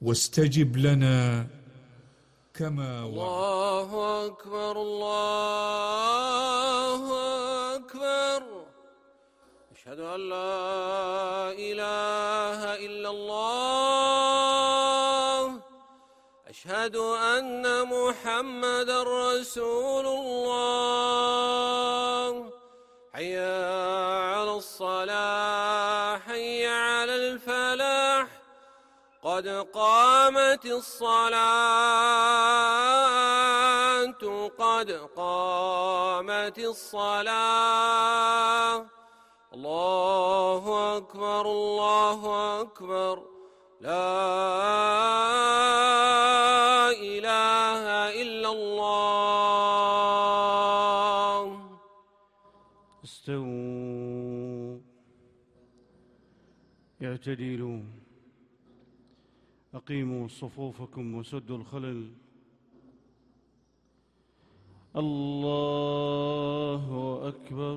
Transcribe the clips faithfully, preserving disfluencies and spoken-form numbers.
واستجب لنا كما الله أكبر الله أكبر. أشهد أن لا إله إلا الله. أشهد أن محمدا رسول الله. حي على الصلاة حي على الفلاح. قد قامت الصلاة قد قامت الصلاة. الله أكبر الله أكبر. لا إله إلا الله. استووا اعتدلوا أقيموا صفوفكم وسدوا الخلل. الله أكبر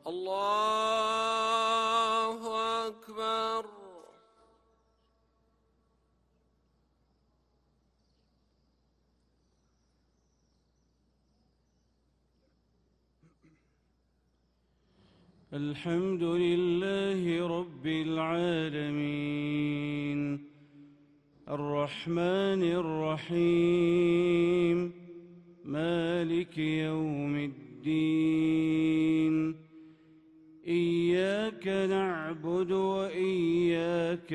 الله أكبر. الحمد لله رب العالمين الرحمن الرحيم مالك يوم الدين. إياك نعبد وإياك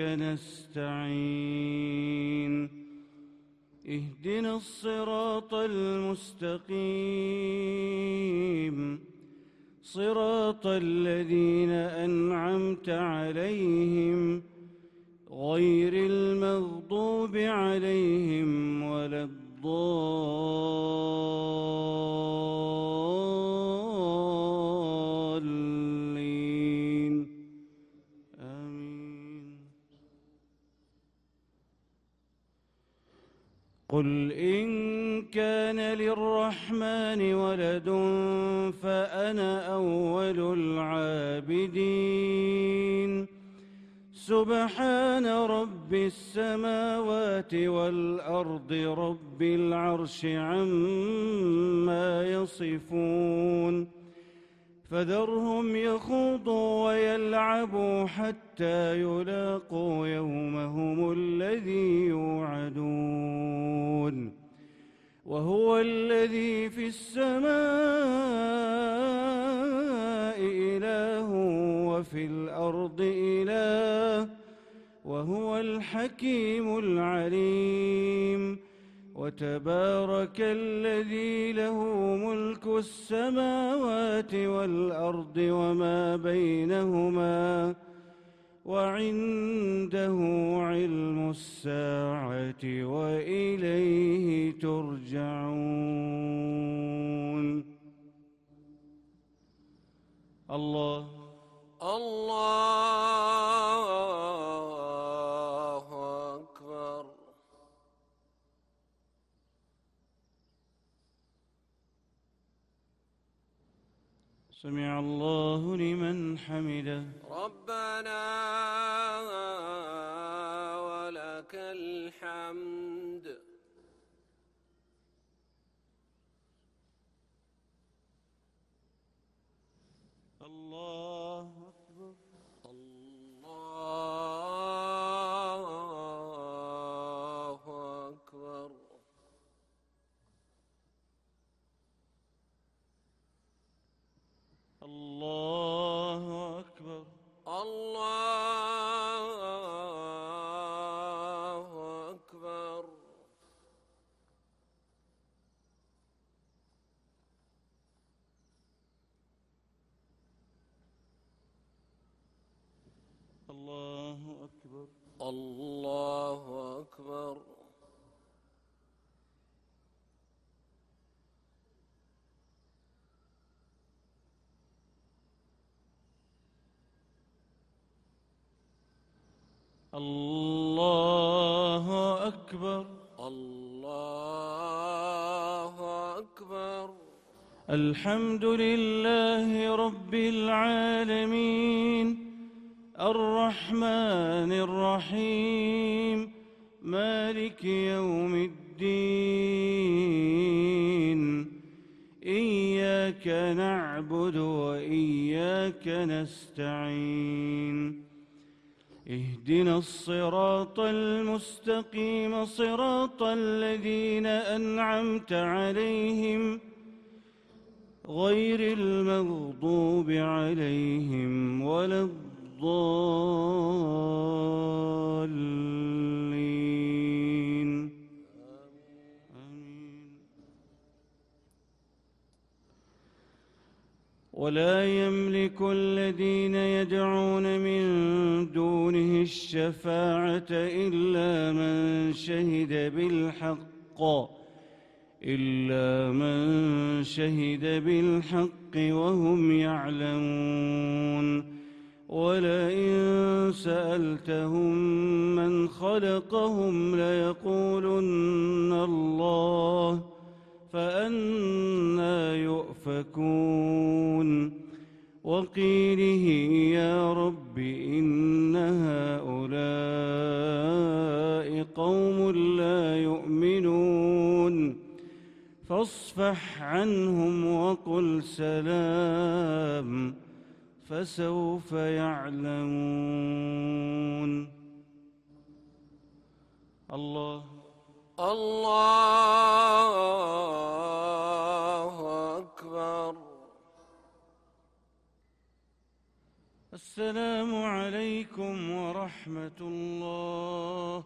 نستعين. اهدنا الصراط المستقيم صراط الذين أنعمت عليهم غير المغضوب عليهم ولا الضالين. آمين. قل إن كان للرحمن ولد فأنا أول العابدين. سبحان رب السماوات والأرض رب العرش عما يصفون. فذرهم يخوضوا ويلعبوا حتى يلاقوا يومهم الذي يوعدون. وهو الذي في السماء إله وفي الأرض إله وهو الحكيم العليم. وتبارك الذي له ملك السماوات والأرض وما بينهما وعنده علم الساعة وإليه ترجعون. الله الله أكبر. سمع الله لمن حمده. ربنا ولك الحمد. الله أكبر. الله أكبر. الله أكبر. الله أكبر. الله أكبر. الله أكبر. الله أكبر. الله أكبر. الحمد لله رب العالمين الرحمن الرحيم مالك يوم الدين إياك نعبد وإياك نستعين اهدنا الصراط المستقيم صراط الذين أنعمت عليهم غير المغضوب عليهم ولا الضالين آمين. ولا يملك الذين يدعون من دونه الشفاعة إلا من شهد بالحق إلا من شهد بالحق وهم يعلمون ولئن سألتهم من خلقهم ليقولن الله فأنى يؤفكون وقيله يا رب إن هؤلاء قوم لا يؤمنون فاصفح عنهم وقل سلام فسوف يعلمون. الله الله أكبر. السلام عليكم ورحمة الله.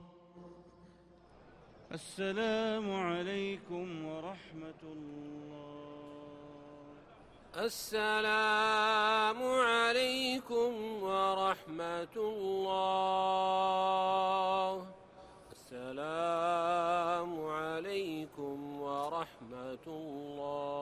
السلام عليكم ورحمة الله. السلام عليكم ورحمة الله. السلام عليكم ورحمة الله.